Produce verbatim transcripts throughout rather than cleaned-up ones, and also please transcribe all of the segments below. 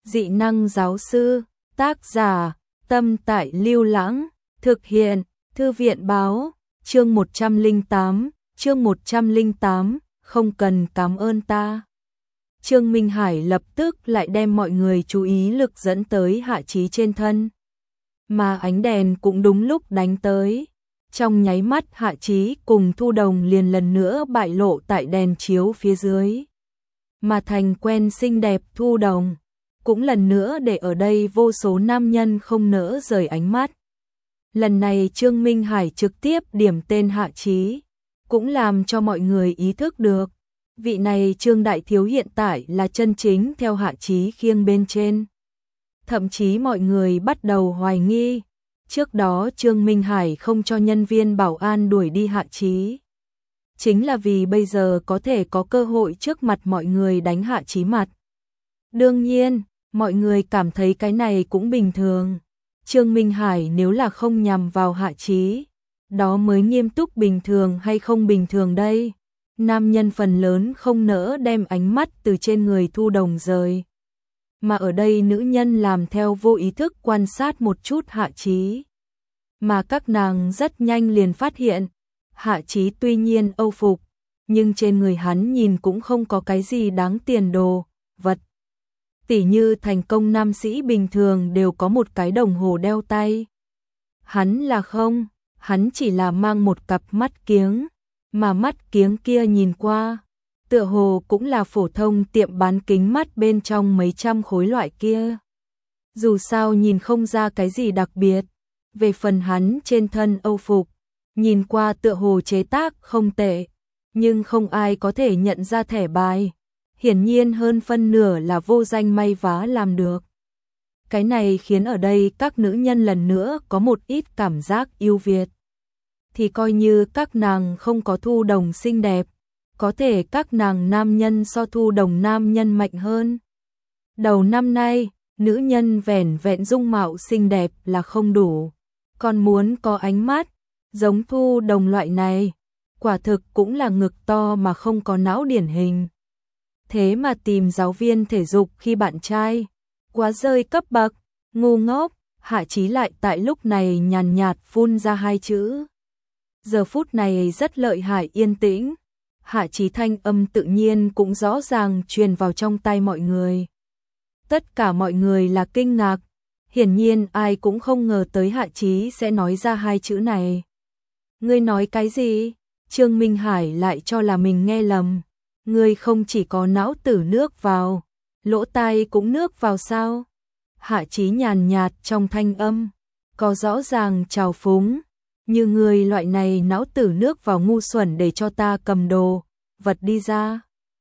Dị năng giáo sư, tác giả, Tâm Tại Lưu Lãng, thực hiện, Thư viện báo, chương một trăm lẻ tám, chương một trăm lẻ tám, không cần cảm ơn ta. Trương Minh Hải lập tức lại đem mọi người chú ý lực dẫn tới Hạ Chí trên thân. Mà ánh đèn cũng đúng lúc đánh tới. Trong nháy mắt Hạ Chí cùng Thu Đồng liền lần nữa bại lộ tại đèn chiếu phía dưới. Mà thành quen xinh đẹp Thu Đồng cũng lần nữa để ở đây vô số nam nhân không nỡ rời ánh mắt. Lần này Trương Minh Hải trực tiếp điểm tên Hạ Chí, cũng làm cho mọi người ý thức được. Vị này Trương Đại Thiếu hiện tại là chân chính theo Hạ Chí khiêng bên trên. Thậm chí mọi người bắt đầu hoài nghi. Trước đó Trương Minh Hải không cho nhân viên bảo an đuổi đi Hạ Chí. Chính là vì bây giờ có thể có cơ hội trước mặt mọi người đánh Hạ Chí mặt. Đương nhiên, mọi người cảm thấy cái này cũng bình thường. Trương Minh Hải nếu là không nhằm vào Hạ Chí, đó mới nghiêm túc bình thường hay không bình thường đây. Nam nhân phần lớn không nỡ đem ánh mắt từ trên người Thu Đồng rời. Mà ở đây nữ nhân làm theo vô ý thức quan sát một chút Hạ Chí. Mà các nàng rất nhanh liền phát hiện, Hạ Chí tuy nhiên âu phục, nhưng trên người hắn nhìn cũng không có cái gì đáng tiền đồ, vật. Tỉ như thành công nam sĩ bình thường đều có một cái đồng hồ đeo tay. Hắn là không, hắn chỉ là mang một cặp mắt kiếng, mà mắt kiếng kia nhìn qua, tựa hồ cũng là phổ thông tiệm bán kính mắt bên trong mấy trăm khối loại kia. Dù sao nhìn không ra cái gì đặc biệt, về phần hắn trên thân âu phục, nhìn qua tựa hồ chế tác không tệ, nhưng không ai có thể nhận ra thẻ bài. Hiển nhiên hơn phân nửa là vô danh may vá làm được. Cái này khiến ở đây các nữ nhân lần nữa có một ít cảm giác yêu Việt. Thì coi như các nàng không có Thu Đồng xinh đẹp, có thể các nàng nam nhân so Thu Đồng nam nhân mạnh hơn. Đầu năm nay, nữ nhân vẻn vẹn dung mạo xinh đẹp là không đủ, còn muốn có ánh mắt, giống Thu Đồng loại này, quả thực cũng là ngực to mà không có não điển hình. Thế mà tìm giáo viên thể dục khi bạn trai, quá rơi cấp bậc, ngu ngốc. Hạ Chí lại tại lúc này nhàn nhạt phun ra hai chữ. Giờ phút này rất lợi hại yên tĩnh, Hạ Chí thanh âm tự nhiên cũng rõ ràng truyền vào trong tai mọi người. Tất cả mọi người là kinh ngạc, hiển nhiên ai cũng không ngờ tới Hạ Chí sẽ nói ra hai chữ này. Ngươi nói cái gì? Trương Minh Hải lại cho là mình nghe lầm. Ngươi không chỉ có não tử nước vào, lỗ tai cũng nước vào sao? Hạ Chí nhàn nhạt trong thanh âm, có rõ ràng trào phúng. Như ngươi loại này não tử nước vào ngu xuẩn để cho ta cầm đồ, vật đi ra.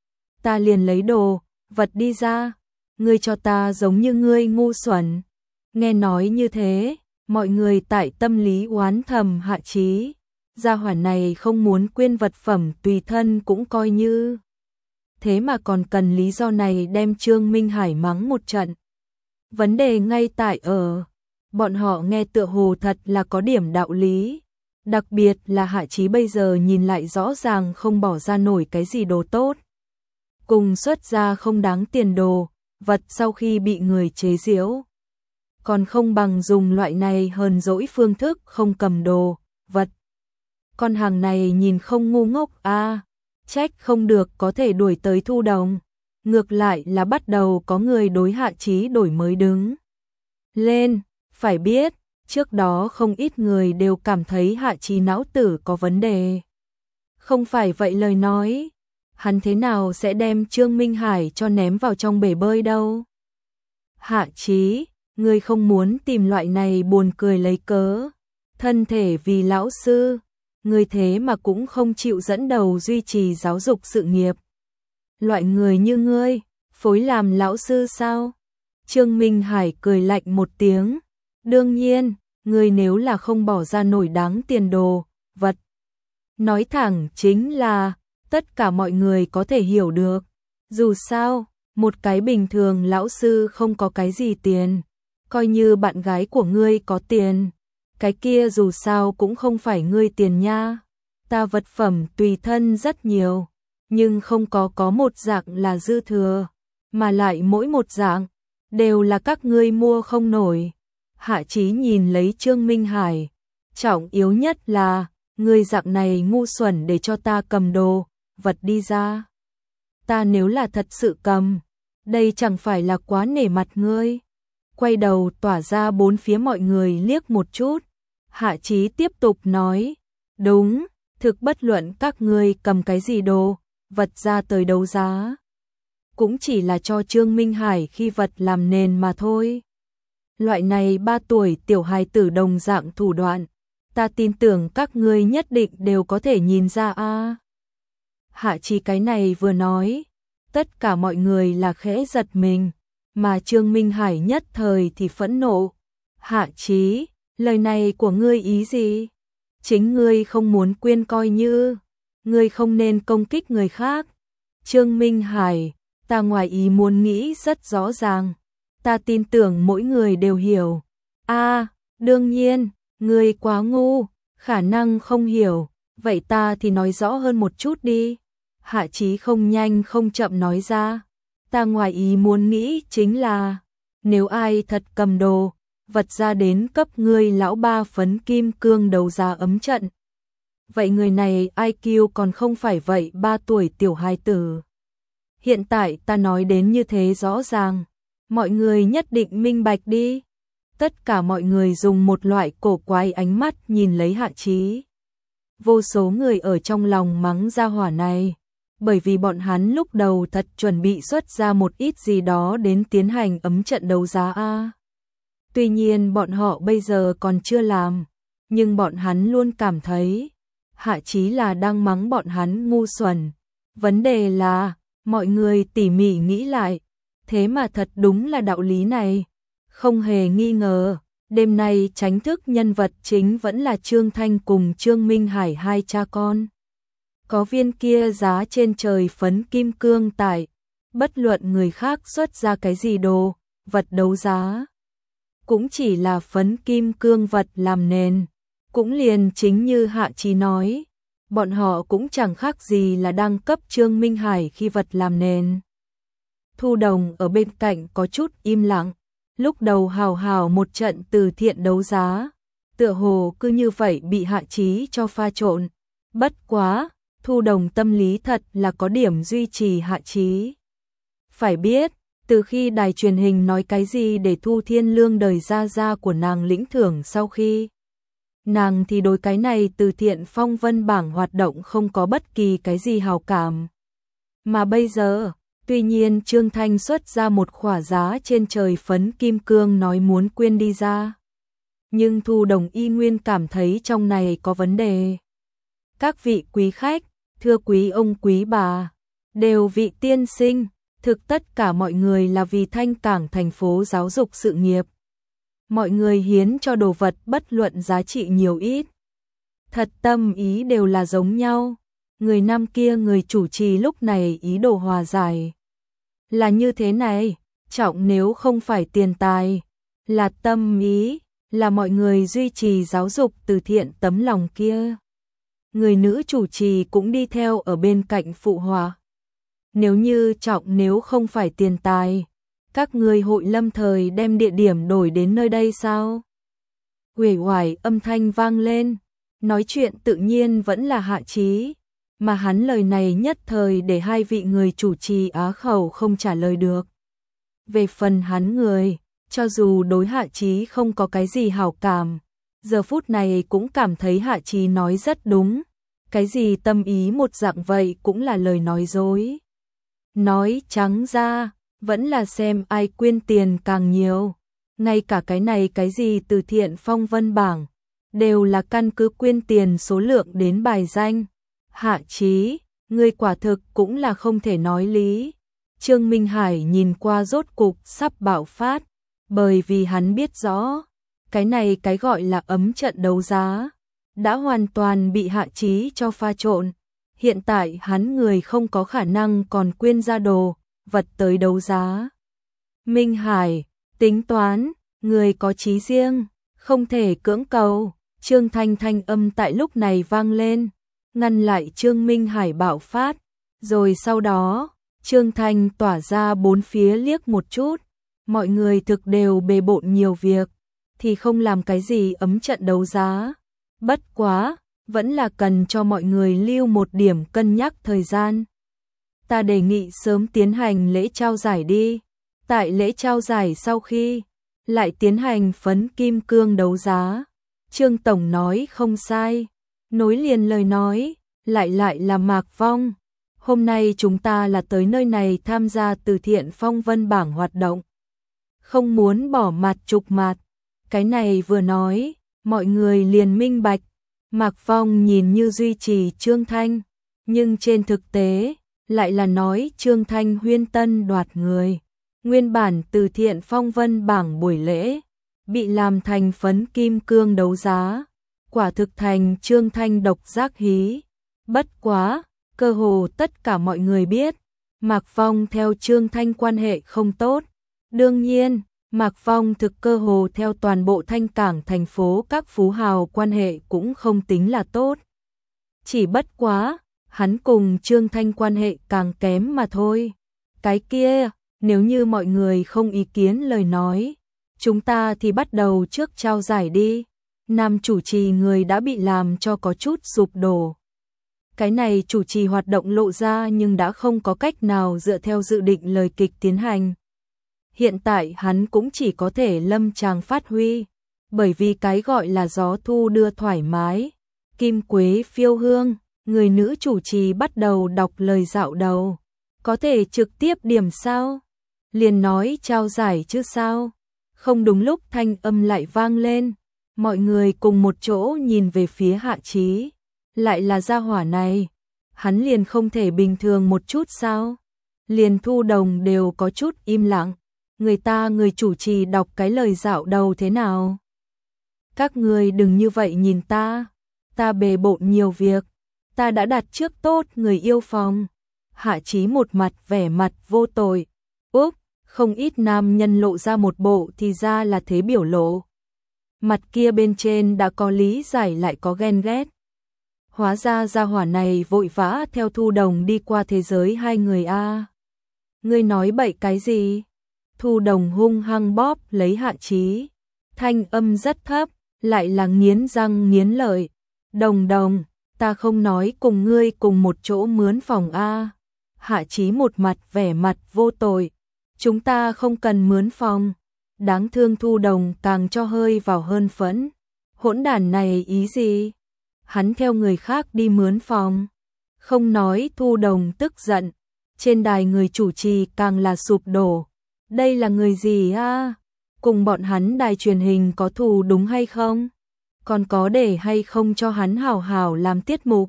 Ta liền lấy đồ, vật đi ra. Ngươi cho ta giống như ngươi ngu xuẩn. Nghe nói như thế, mọi người tại tâm lý oán thầm Hạ Chí. Gia hỏa này không muốn quyên vật phẩm tùy thân cũng coi như. Thế mà còn cần lý do này đem Trương Minh Hải mắng một trận. Vấn đề ngay tại ở, bọn họ nghe tựa hồ thật là có điểm đạo lý. Đặc biệt là Hạ Chí bây giờ nhìn lại rõ ràng không bỏ ra nổi cái gì đồ tốt. Cùng xuất ra không đáng tiền đồ, vật sau khi bị người chế giễu. Còn không bằng dùng loại này hờn dỗi phương thức không cầm đồ, vật. Con hàng này nhìn không ngu ngốc à, trách không được có thể đuổi tới Thu Đồng. Ngược lại là bắt đầu có người đối Hạ Chí đổi mới đứng lên, phải biết, trước đó không ít người đều cảm thấy Hạ Chí não tử có vấn đề. Không phải vậy lời nói, hắn thế nào sẽ đem Trương Minh Hải cho ném vào trong bể bơi đâu. Hạ Chí, ngươi không muốn tìm loại này buồn cười lấy cớ, thân thể vì lão sư, ngươi thế mà cũng không chịu dẫn đầu duy trì giáo dục sự nghiệp. Loại người như ngươi, phối làm lão sư sao? Trương Minh Hải cười lạnh một tiếng. Đương nhiên, ngươi nếu là không bỏ ra nổi đáng tiền đồ, vật. Nói thẳng chính là, tất cả mọi người có thể hiểu được. Dù sao, một cái bình thường lão sư không có cái gì tiền. Coi như bạn gái của ngươi có tiền. Cái kia dù sao cũng không phải ngươi tiền nha. Ta vật phẩm tùy thân rất nhiều. Nhưng không có có một dạng là dư thừa, mà lại mỗi một dạng đều là các ngươi mua không nổi. Hạ Chí nhìn lấy Trương Minh Hải, trọng yếu nhất là, ngươi dạng này ngu xuẩn để cho ta cầm đồ, vật đi ra. Ta nếu là thật sự cầm, đây chẳng phải là quá nể mặt ngươi. Quay đầu tỏa ra bốn phía mọi người liếc một chút. Hạ Chí tiếp tục nói, đúng, thực bất luận các ngươi cầm cái gì đồ, vật ra tới đấu giá. Cũng chỉ là cho Trương Minh Hải khi vật làm nền mà thôi. Loại này ba tuổi tiểu hài tử đồng dạng thủ đoạn, ta tin tưởng các ngươi nhất định đều có thể nhìn ra a. Hạ Chí cái này vừa nói, tất cả mọi người là khẽ giật mình, mà Trương Minh Hải nhất thời thì phẫn nộ. Hạ Chí, lời này của ngươi ý gì? Chính ngươi không muốn quyên coi như, ngươi không nên công kích người khác. Trương Minh Hải, ta ngoài ý muốn nghĩ rất rõ ràng, ta tin tưởng mỗi người đều hiểu. A, đương nhiên, ngươi quá ngu, khả năng không hiểu, vậy ta thì nói rõ hơn một chút đi. Hạ Chí không nhanh không chậm nói ra, ta ngoài ý muốn nghĩ chính là, nếu ai thật cầm đồ, vật ra đến cấp ngươi lão ba phấn kim cương đấu giá ấm trận. Vậy người này i kiu còn không phải vậy ba tuổi tiểu hài tử. Hiện tại ta nói đến như thế rõ ràng, mọi người nhất định minh bạch đi. Tất cả mọi người dùng một loại cổ quái ánh mắt nhìn lấy Hạ Chí. Vô số người ở trong lòng mắng gia hỏa này, bởi vì bọn hắn lúc đầu thật chuẩn bị xuất ra một ít gì đó đến tiến hành ấm trận đấu giá a. Tuy nhiên bọn họ bây giờ còn chưa làm, nhưng bọn hắn luôn cảm thấy Hạ Chí là đang mắng bọn hắn ngu xuẩn. Vấn đề là, mọi người tỉ mỉ nghĩ lại, thế mà thật đúng là đạo lý này. Không hề nghi ngờ, đêm nay tránh thức nhân vật chính vẫn là Trương Thanh cùng Trương Minh Hải hai cha con. Có viên kia giá trên trời phấn kim cương tại, bất luận người khác xuất ra cái gì đồ, vật đấu giá. Cũng chỉ là phấn kim cương vật làm nền, cũng liền chính như Hạ Chí nói, bọn họ cũng chẳng khác gì là đang cấp Trương Minh Hải khi vật làm nền. Thu Đồng ở bên cạnh có chút im lặng, lúc đầu hào hào một trận từ thiện đấu giá, tựa hồ cứ như vậy bị Hạ Chí cho pha trộn. Bất quá, Thu Đồng tâm lý thật là có điểm duy trì Hạ Chí. Phải biết, từ khi đài truyền hình nói cái gì để Thu Thiên Lương đời ra ra của nàng lĩnh thưởng sau khi, nàng thì đối cái này từ thiện phong vân bảng hoạt động không có bất kỳ cái gì hào cảm. Mà bây giờ, tuy nhiên Trương Thanh xuất ra một khỏa giá trên trời phấn kim cương nói muốn quyên đi ra. Nhưng Thu Đồng y nguyên cảm thấy trong này có vấn đề. Các vị quý khách, thưa quý ông quý bà, đều vị tiên sinh, thực tất cả mọi người là vì Thanh Cảng thành phố giáo dục sự nghiệp. Mọi người hiến cho đồ vật bất luận giá trị nhiều ít. Thật tâm ý đều là giống nhau. Người nam kia người chủ trì lúc này ý đồ hòa giải. Là như thế này, trọng nếu không phải tiền tài, là tâm ý, là mọi người duy trì giáo dục từ thiện tấm lòng kia. Người nữ chủ trì cũng đi theo ở bên cạnh phụ họa. Nếu như trọng nếu không phải tiền tài, các người hội lâm thời đem địa điểm đổi đến nơi đây sao? Uể oải âm thanh vang lên, nói chuyện tự nhiên vẫn là Hạ Chí, mà hắn lời này nhất thời để hai vị người chủ trì á khẩu không trả lời được. Về phần hắn người, cho dù đối Hạ Chí không có cái gì hảo cảm, giờ phút này cũng cảm thấy Hạ Chí nói rất đúng, cái gì tâm ý một dạng vậy cũng là lời nói dối. Nói trắng ra, vẫn là xem ai quyên tiền càng nhiều. Ngay cả cái này cái gì từ thiện phong vân bảng, đều là căn cứ quyên tiền số lượng đến bài danh. Hạ Chí, ngươi quả thực cũng là không thể nói lý. Trương Minh Hải nhìn qua rốt cục sắp bạo phát, bởi vì hắn biết rõ, cái này cái gọi là ấm trận đấu giá, đã hoàn toàn bị Hạ Chí cho pha trộn. Hiện tại hắn người không có khả năng còn quyên ra đồ, vật tới đấu giá. Minh Hải, tính toán, người có chí riêng, không thể cưỡng cầu. Trương Thanh thanh âm tại lúc này vang lên, ngăn lại Trương Minh Hải bạo phát. Rồi sau đó, Trương Thanh tỏa ra bốn phía liếc một chút, mọi người thực đều bề bộn nhiều việc, thì không làm cái gì ấm trận đấu giá. Bất quá, vẫn là cần cho mọi người lưu một điểm cân nhắc thời gian. Ta đề nghị sớm tiến hành lễ trao giải đi. Tại lễ trao giải sau khi, lại tiến hành phấn kim cương đấu giá. Trương Tổng nói không sai. Nối liền lời nói, lại lại là Mạc Phong. Hôm nay chúng ta là tới nơi này tham gia từ thiện phong vân bảng hoạt động. Không muốn bỏ mặt chụp mặt. Cái này vừa nói, mọi người liền minh bạch. Mạc Phong nhìn như duy trì Trương Thanh, nhưng trên thực tế, lại là nói Trương Thanh huyên tân đoạt người. Nguyên bản từ thiện phong vân bảng buổi lễ, bị làm thành phấn kim cương đấu giá. Quả thực thành Trương Thanh độc giác hí. Bất quá, cơ hồ tất cả mọi người biết, Mạc Phong theo Trương Thanh quan hệ không tốt. Đương nhiên, Mạc Phong thực cơ hồ theo toàn bộ Thanh Cảng thành phố các phú hào quan hệ cũng không tính là tốt. Chỉ bất quá, hắn cùng Trương Thanh quan hệ càng kém mà thôi. Cái kia, nếu như mọi người không ý kiến lời nói, chúng ta thì bắt đầu trước trao giải đi. Nam chủ trì người đã bị làm cho có chút sụp đổ. Cái này chủ trì hoạt động lộ ra nhưng đã không có cách nào dựa theo dự định lời kịch tiến hành. Hiện tại hắn cũng chỉ có thể lâm tràng phát huy, bởi vì cái gọi là gió thu đưa thoải mái, kim quế phiêu hương, người nữ chủ trì bắt đầu đọc lời dạo đầu. Có thể trực tiếp điểm sao? Liền nói trao giải chứ sao? Không đúng lúc thanh âm lại vang lên, mọi người cùng một chỗ nhìn về phía Hạ Chí. Lại là gia hỏa này, hắn liền không thể bình thường một chút sao? Liền Thu Đồng đều có chút im lặng, người ta người chủ trì đọc cái lời dạo đầu thế nào? Các người đừng như vậy nhìn ta, ta bề bộn nhiều việc, ta đã đặt trước tốt người yêu phòng. Hạ Chí một mặt vẻ mặt vô tội, úp, không ít nam nhân lộ ra một bộ thì ra là thế biểu lộ. Mặt kia bên trên đã có lý giải lại có ghen ghét. Hóa ra gia hỏa này vội vã theo Thu Đồng đi qua thế giới hai người a. À. Ngươi nói bậy cái gì? Thu Đồng hung hăng bóp lấy Hạ Chí, thanh âm rất thấp, lại là nghiến răng nghiến lợi. Đồng Đồng, ta không nói cùng ngươi cùng một chỗ mướn phòng a. À. Hạ Chí một mặt vẻ mặt vô tội, chúng ta không cần mướn phòng. Đáng thương Thu Đồng càng cho hơi vào hơn phẫn. Hỗn đản này ý gì? Hắn theo người khác đi mướn phòng. Không nói Thu Đồng tức giận, trên đài người chủ trì càng là sụp đổ. Đây là người gì a? À? Cùng bọn hắn đài truyền hình có thù đúng hay không? Còn có để hay không cho hắn hào hào làm tiết mục?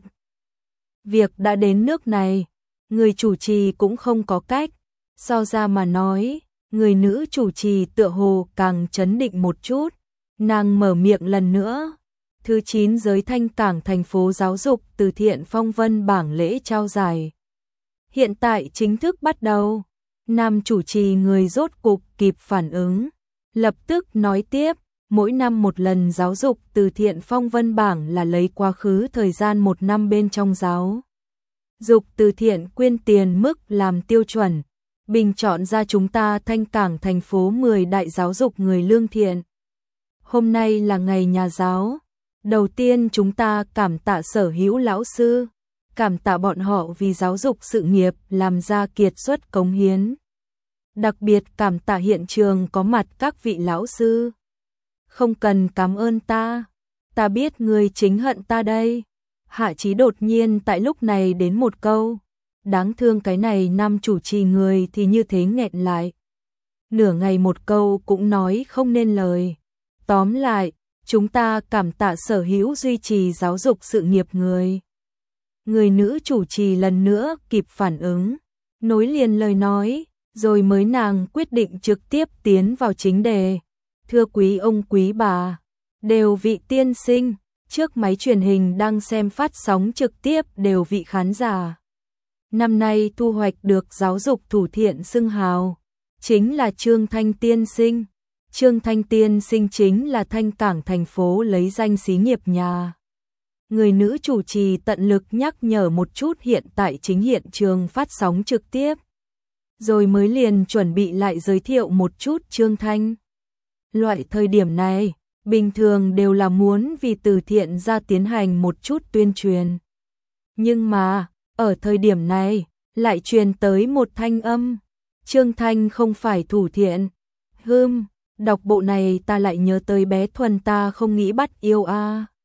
Việc đã đến nước này, người chủ trì cũng không có cách. So ra mà nói, người nữ chủ trì tựa hồ càng chấn định một chút. Nàng mở miệng lần nữa. Thứ chín giới Thanh Cảng thành phố giáo dục từ thiện phong vân bảng lễ trao giải. Hiện tại chính thức bắt đầu. Nam chủ trì người rốt cục kịp phản ứng. Lập tức nói tiếp, mỗi năm một lần giáo dục từ thiện phong vân bảng là lấy quá khứ thời gian một năm bên trong giáo dục từ thiện quyên tiền mức làm tiêu chuẩn. Bình chọn ra chúng ta Thanh Cảng thành phố mười đại giáo dục người lương thiện. Hôm nay là ngày nhà giáo. Đầu tiên chúng ta cảm tạ sở hữu lão sư, cảm tạ bọn họ vì giáo dục sự nghiệp làm ra kiệt xuất cống hiến. Đặc biệt cảm tạ hiện trường có mặt các vị lão sư. Không cần cảm ơn ta, ta biết người chính hận ta đây. Hạ Chí đột nhiên tại lúc này đến một câu. Đáng thương cái này nam chủ trì người thì như thế nghẹn lại. Nửa ngày một câu cũng nói không nên lời. Tóm lại, chúng ta cảm tạ sở hữu duy trì giáo dục sự nghiệp người. Người nữ chủ trì lần nữa kịp phản ứng, nối liền lời nói, rồi mới nàng quyết định trực tiếp tiến vào chính đề. Thưa quý ông quý bà, đều vị tiên sinh, trước máy truyền hình đang xem phát sóng trực tiếp đều vị khán giả. Năm nay thu hoạch được giáo dục thủ thiện xưng hào, chính là Trương Thanh tiên sinh. Trương Thanh tiên sinh chính là Thanh Cảng thành phố lấy danh xí nghiệp nhà. Người nữ chủ trì tận lực nhắc nhở một chút hiện tại chính hiện trường phát sóng trực tiếp. rồi mới liền chuẩn bị lại giới thiệu một chút Trương Thanh. Loại thời điểm này, bình thường đều là muốn vì từ thiện ra tiến hành một chút tuyên truyền. Nhưng mà, ở thời điểm này, lại truyền tới một thanh âm. Trương Thanh không phải thủ thiện. Hưm, đọc bộ này ta lại nhớ tới bé Thuần ta không nghĩ bắt yêu a.